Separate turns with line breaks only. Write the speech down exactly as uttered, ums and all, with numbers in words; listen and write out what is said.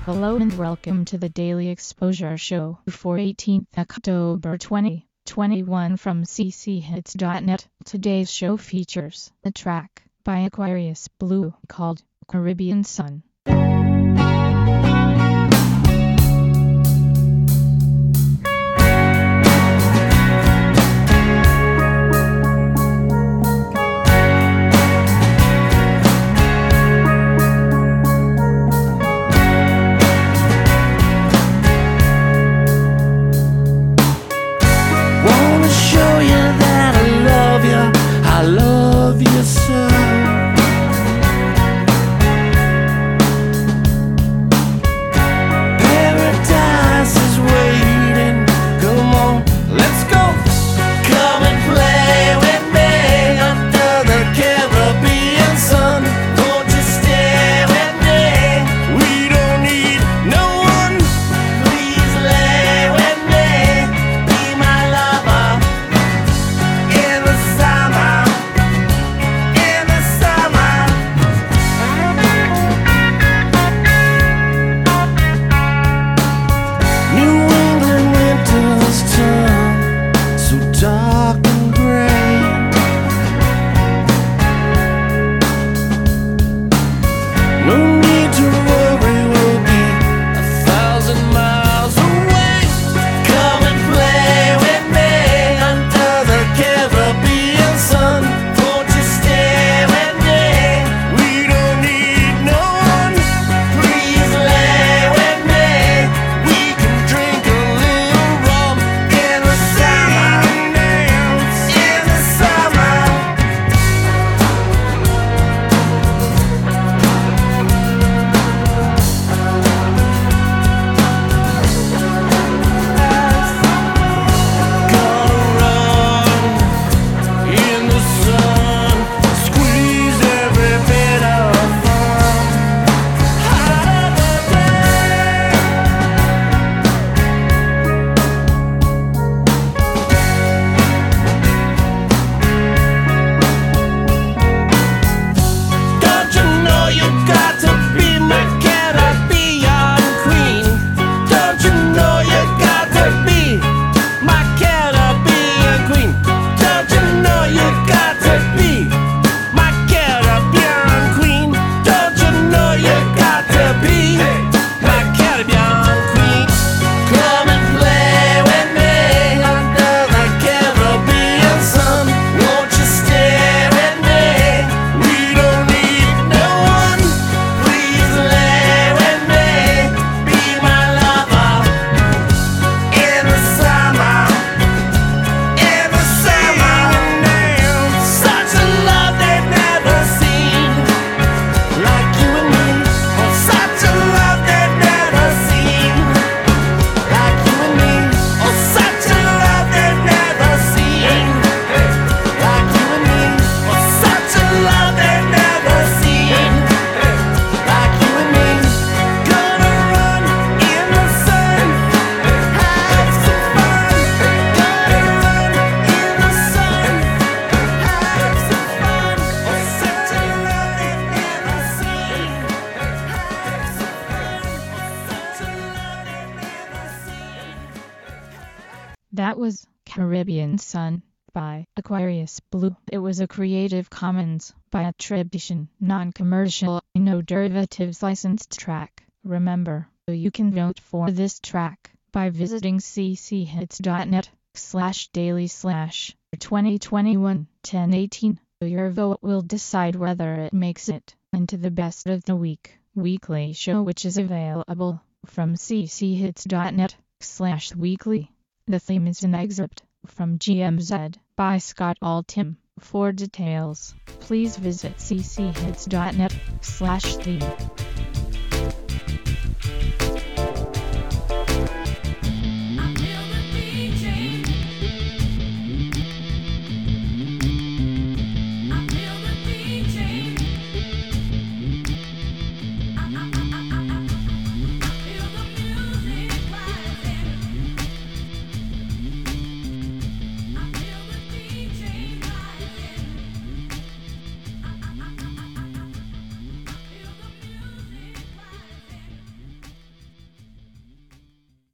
Hello and welcome to the Daily Exposure Show for eighteenth October twenty twenty-one from c c hits dot net. Today's show features a track by Aquarius Blue called Caribbean Sun. That was Caribbean Sun by Aquarius Blue. It was a Creative Commons by attribution, non-commercial, no derivatives licensed track. Remember, you can vote for this track by visiting c c hits dot net slash daily slash twenty twenty-one ten eighteen. Your vote will decide whether it makes it into the best of the week weekly show, which is available from c c hits dot net slash weekly. The theme is an excerpt from G M Z by Scott Altham. For details, please visit c c hits dot net slash theme.